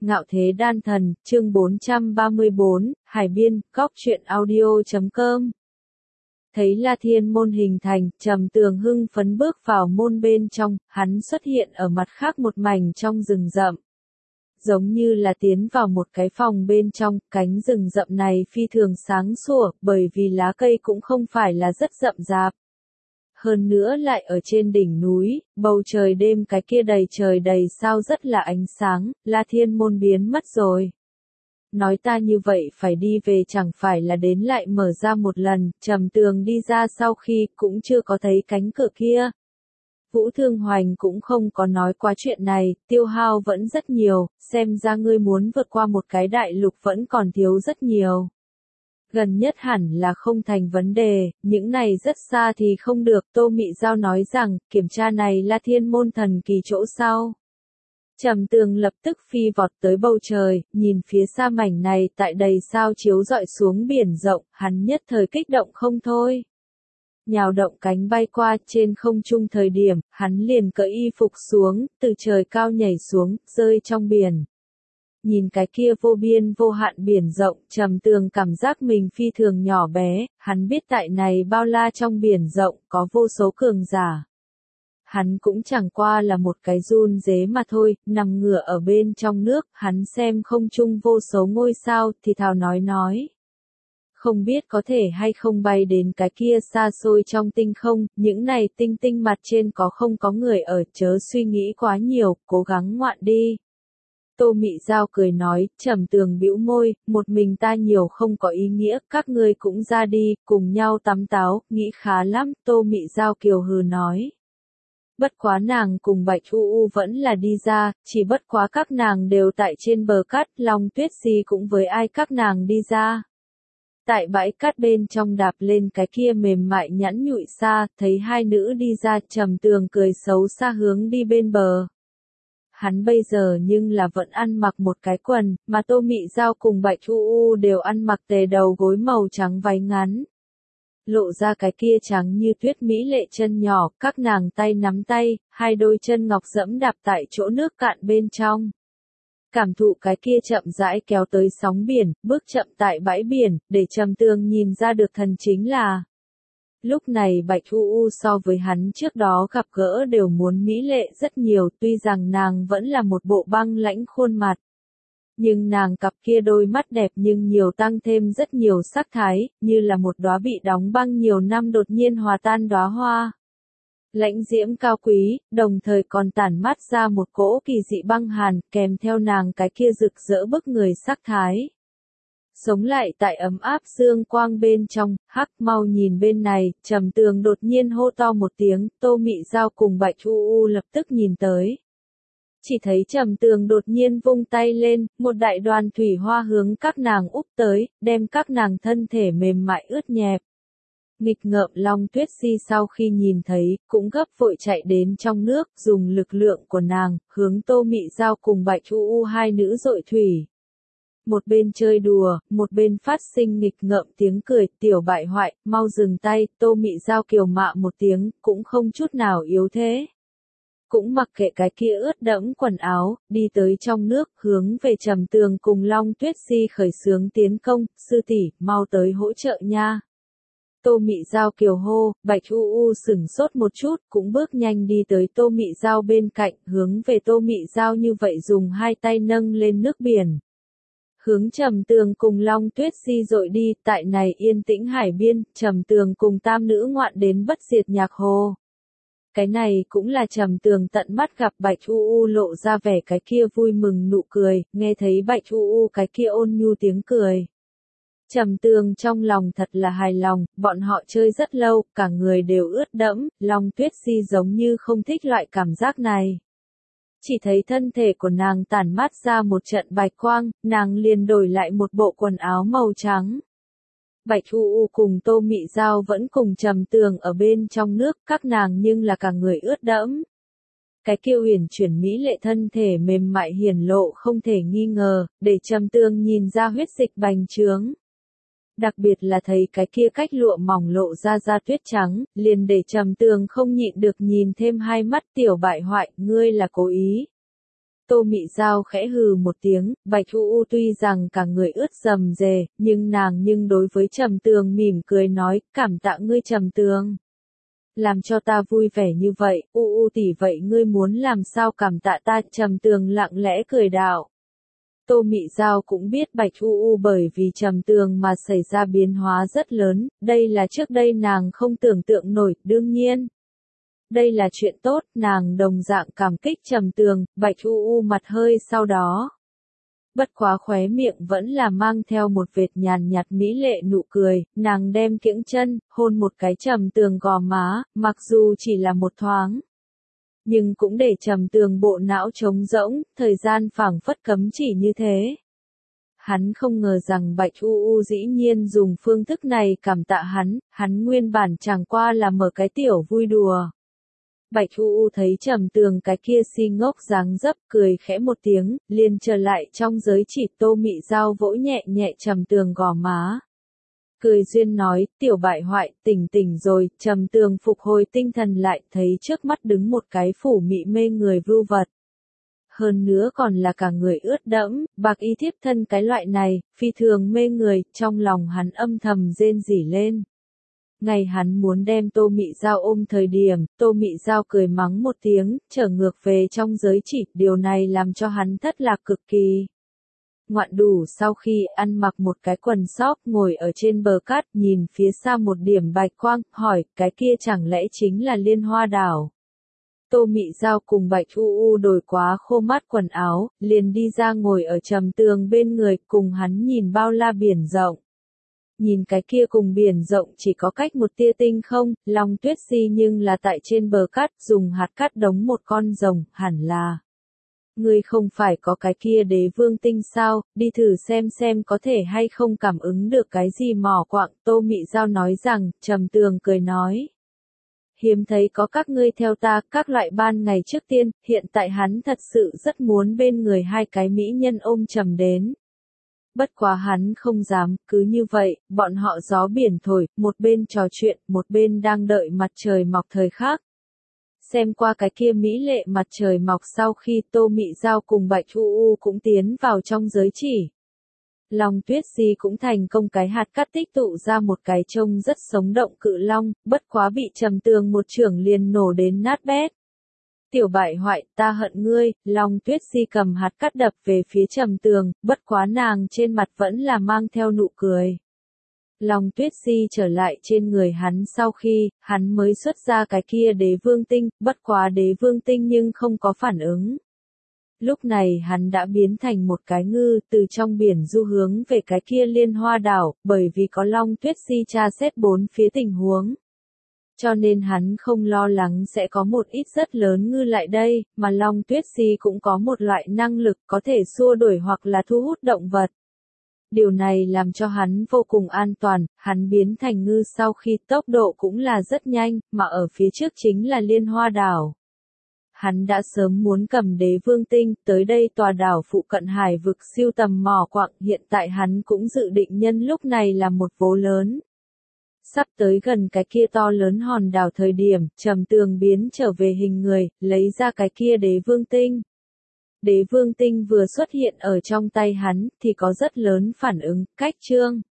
Ngạo Thế Đan Thần, chương 434, Hải Biên, Góc Truyện Audio.com. Thấy La Thiên môn hình thành, Trầm Tường hưng phấn bước vào môn bên trong, hắn xuất hiện ở mặt khác một mảnh trong rừng rậm. Giống như là tiến vào một cái phòng bên trong, cánh rừng rậm này phi thường sáng sủa, bởi vì lá cây cũng không phải là rất rậm rạp. Hơn nữa lại ở trên đỉnh núi, bầu trời đêm cái kia đầy trời đầy sao rất là ánh sáng, La Thiên môn biến mất rồi. Nói ta như vậy phải đi về chẳng phải là đến lại mở ra một lần, Trầm Tường đi ra sau khi cũng chưa có thấy cánh cửa kia. Vũ Thương Hoành cũng không có nói qua chuyện này, tiêu hao vẫn rất nhiều, xem ra ngươi muốn vượt qua một cái đại lục vẫn còn thiếu rất nhiều. Gần nhất hẳn là không thành vấn đề, những này rất xa thì không được, Tô Mị Giao nói rằng, kiểm tra này là thiên môn thần kỳ chỗ sau. Trầm Tường lập tức phi vọt tới bầu trời, nhìn phía xa mảnh này tại đầy sao chiếu rọi xuống biển rộng, hắn nhất thời kích động không thôi. Nhào động cánh bay qua trên không trung thời điểm, hắn liền cởi y phục xuống, từ trời cao nhảy xuống, rơi trong biển. Nhìn cái kia vô biên vô hạn biển rộng, Trầm Tường cảm giác mình phi thường nhỏ bé, hắn biết tại này bao la trong biển rộng, có vô số cường giả. Hắn cũng chẳng qua là một cái run rế mà thôi, nằm ngửa ở bên trong nước, hắn xem không trung vô số ngôi sao, thì thào nói. Không biết có thể hay không bay đến cái kia xa xôi trong tinh không, những này tinh tinh mặt trên không có người ở, chớ suy nghĩ quá nhiều, cố gắng ngoạn đi. Tô Mị Giao cười nói, Trầm Tường bĩu môi, một mình ta nhiều không có ý nghĩa, các ngươi cũng ra đi, cùng nhau tắm táo, nghĩ khá lắm, Tô Mị Giao kiều hừ nói. Bất quá nàng cùng Bạch U vẫn là đi ra, chỉ bất quá các nàng đều tại trên bờ cát, Long Tuyết Di cũng với ai các nàng đi ra. Tại bãi cát bên trong đạp lên cái kia mềm mại nhẵn nhụi xa, thấy hai nữ đi ra, Trầm Tường cười xấu xa hướng đi bên bờ. Hắn bây giờ nhưng là vẫn ăn mặc một cái quần, mà Tô Mị Giao cùng Bạch U đều ăn mặc tề đầu gối màu trắng váy ngắn. Lộ ra cái kia trắng như tuyết mỹ lệ chân nhỏ, các nàng tay nắm tay, hai đôi chân ngọc dẫm đạp tại chỗ nước cạn bên trong. Cảm thụ cái kia chậm rãi kéo tới sóng biển, bước chậm tại bãi biển, để Trầm Tường nhìn ra được thần chính là. Lúc này Bạch U so với hắn trước đó gặp gỡ đều muốn mỹ lệ rất nhiều, tuy rằng nàng vẫn là một bộ băng lãnh khuôn mặt. Nhưng nàng cặp kia đôi mắt đẹp nhưng nhiều tăng thêm rất nhiều sắc thái, như là một đóa bị đóng băng nhiều năm đột nhiên hòa tan đóa hoa. Lãnh diễm cao quý, đồng thời còn tản mát ra một cỗ kỳ dị băng hàn, kèm theo nàng cái kia rực rỡ bức người sắc thái. Sống lại tại ấm áp dương quang bên trong, hắc mau nhìn bên này, Trầm Tường đột nhiên hô to một tiếng, Tô Mị Giao cùng Bạch U lập tức nhìn tới. Chỉ thấy Trầm Tường đột nhiên vung tay lên, một đại đoàn thủy hoa hướng các nàng úp tới, đem các nàng thân thể mềm mại ướt nhẹp. Nghịch ngợm Long Tuyết Di sau khi nhìn thấy, cũng gấp vội chạy đến trong nước, dùng lực lượng của nàng, hướng Tô Mị Giao cùng Bạch U hai nữ dội thủy. Một bên chơi đùa, một bên phát sinh nghịch ngợm tiếng cười, tiểu bại hoại, mau dừng tay, Tô Mị Giao kiều mạ một tiếng, cũng không chút nào yếu thế. Cũng mặc kệ cái kia ướt đẫm quần áo, đi tới trong nước, hướng về Trầm Tường cùng Long Tuyết Di khởi xướng tiến công, sư tỷ, mau tới hỗ trợ nha. Tô Mị Giao kiều hô, Bạch U sửng sốt một chút, cũng bước nhanh đi tới Tô Mị Giao bên cạnh, hướng về Tô Mị Giao như vậy dùng hai tay nâng lên nước biển. Hướng Trầm Tường cùng Long Tuyết Di dội đi, tại này yên tĩnh hải biên, Trầm Tường cùng tam nữ ngoạn đến bất diệt nhạc hồ. Cái này cũng là Trầm Tường tận mắt gặp Bạch U lộ ra vẻ cái kia vui mừng nụ cười, nghe thấy Bạch U cái kia ôn nhu tiếng cười. Trầm Tường trong lòng thật là hài lòng, bọn họ chơi rất lâu, cả người đều ướt đẫm, Long Tuyết Di giống như không thích loại cảm giác này. Chỉ thấy thân thể của nàng tản mát ra một trận bạch quang, nàng liền đổi lại một bộ quần áo màu trắng. Bạch U cùng Tô Mị Giao vẫn cùng Trầm Tường ở bên trong nước, các nàng nhưng là cả người ướt đẫm. Cái kia huyền chuyển mỹ lệ thân thể mềm mại hiển lộ không thể nghi ngờ, để Trầm Tường nhìn ra huyết dịch bành trướng. Đặc biệt là thấy cái kia cách lụa mỏng lộ ra tuyết trắng, liền để Trầm Tường không nhịn được nhìn thêm hai mắt, tiểu bại hoại, ngươi là cố ý. Tô Mị Giao khẽ hừ một tiếng, Bạch U tuy rằng cả người ướt rầm rề, nhưng đối với Trầm Tường mỉm cười nói, cảm tạ ngươi Trầm Tường. Làm cho ta vui vẻ như vậy, tỷ vậy ngươi muốn làm sao cảm tạ ta, Trầm Tường lặng lẽ cười đạo. Tô Mị Giao cũng biết Bạch bởi vì Trầm Tường mà xảy ra biến hóa rất lớn, đây là trước đây nàng không tưởng tượng nổi, đương nhiên. Đây là chuyện tốt, nàng đồng dạng cảm kích Trầm Tường, Bạch mặt hơi sau đó. Bất quá khóe miệng vẫn là mang theo một vệt nhàn nhạt mỹ lệ nụ cười, nàng đem kiễng chân, hôn một cái Trầm Tường gò má, mặc dù chỉ là một thoáng. Nhưng cũng để Trầm Tường bộ não trống rỗng, thời gian phảng phất cấm chỉ như thế. Hắn không ngờ rằng Bạch dĩ nhiên dùng phương thức này cảm tạ hắn nguyên bản chẳng qua là mở cái tiểu vui đùa. Bạch thấy Trầm Tường cái kia si ngốc dáng dấp cười khẽ một tiếng, liền trở lại trong giới chỉ. Tô Mị Giao vỗ nhẹ nhẹ Trầm Tường gò má. Cười duyên nói, tiểu bại hoại, tỉnh rồi, Trầm Tường phục hồi tinh thần lại, thấy trước mắt đứng một cái phủ mị mê người vưu vật. Hơn nữa còn là cả người ướt đẫm, bạc y thiếp thân cái loại này, phi thường mê người, trong lòng hắn âm thầm rên rỉ lên. Ngày hắn muốn đem Tô Mị Giao ôm thời điểm, Tô Mị Giao cười mắng một tiếng, trở ngược về trong giới chỉ, điều này làm cho hắn thất lạc cực kỳ. Ngoạn đủ sau khi ăn mặc một cái quần sóc ngồi ở trên bờ cát nhìn phía xa một điểm bạch quang, hỏi, cái kia chẳng lẽ chính là Liên Hoa Đảo. Tô Mị Giao cùng Bạch đổi quá khô mát quần áo, liền đi ra ngồi ở Trầm Tường bên người, cùng hắn nhìn bao la biển rộng. Nhìn cái kia cùng biển rộng chỉ có cách một tia tinh không, Long Tuyết Si nhưng là tại trên bờ cát dùng hạt cát đóng một con rồng, hẳn là. Ngươi không phải có cái kia Đế Vương tinh sao, đi thử xem có thể hay không cảm ứng được cái gì mỏ quạng. Tô Mị Giao nói rằng, Trầm Tường cười nói. Hiếm thấy có các ngươi theo ta, các loại ban ngày trước tiên, hiện tại hắn thật sự rất muốn bên người hai cái mỹ nhân ôm Trầm đến. Bất quá hắn không dám, cứ như vậy, bọn họ gió biển thổi, một bên trò chuyện, một bên đang đợi mặt trời mọc thời khắc. Xem qua cái kia mỹ lệ mặt trời mọc sau khi Tô Mị Giao cùng Bạch cũng tiến vào trong giới chỉ. Long Tuyết Si cũng thành công cái hạt cát tích tụ ra một cái trông rất sống động cự long, bất quá bị Trầm Tường một chưởng liền nổ đến nát bét. Tiểu bại hoại, ta hận ngươi, Long Tuyết Si cầm hạt cát đập về phía Trầm Tường, bất quá nàng trên mặt vẫn là mang theo nụ cười. Long Tuyết Si trở lại trên người hắn sau khi, hắn mới xuất ra cái kia Đế Vương tinh, bất quá Đế Vương tinh nhưng không có phản ứng. Lúc này hắn đã biến thành một cái ngư, từ trong biển du hướng về cái kia Liên Hoa Đảo, bởi vì có Long Tuyết Si tra xét bốn phía tình huống. Cho nên hắn không lo lắng sẽ có một ít rất lớn ngư lại đây, mà Long Tuyết Si cũng có một loại năng lực có thể xua đuổi hoặc là thu hút động vật. Điều này làm cho hắn vô cùng an toàn, hắn biến thành ngư sau khi tốc độ cũng là rất nhanh, mà ở phía trước chính là Liên Hoa Đảo. Hắn đã sớm muốn cầm Đế Vương tinh, tới đây tòa đảo phụ cận hải vực siêu tầm mỏ quặng, hiện tại hắn cũng dự định nhân lúc này là một vố lớn. Sắp tới gần cái kia to lớn hòn đảo thời điểm, Trầm Tường biến trở về hình người, lấy ra cái kia Đế Vương tinh. Đế Vương tinh vừa xuất hiện ở trong tay hắn, thì có rất lớn phản ứng, cách chương.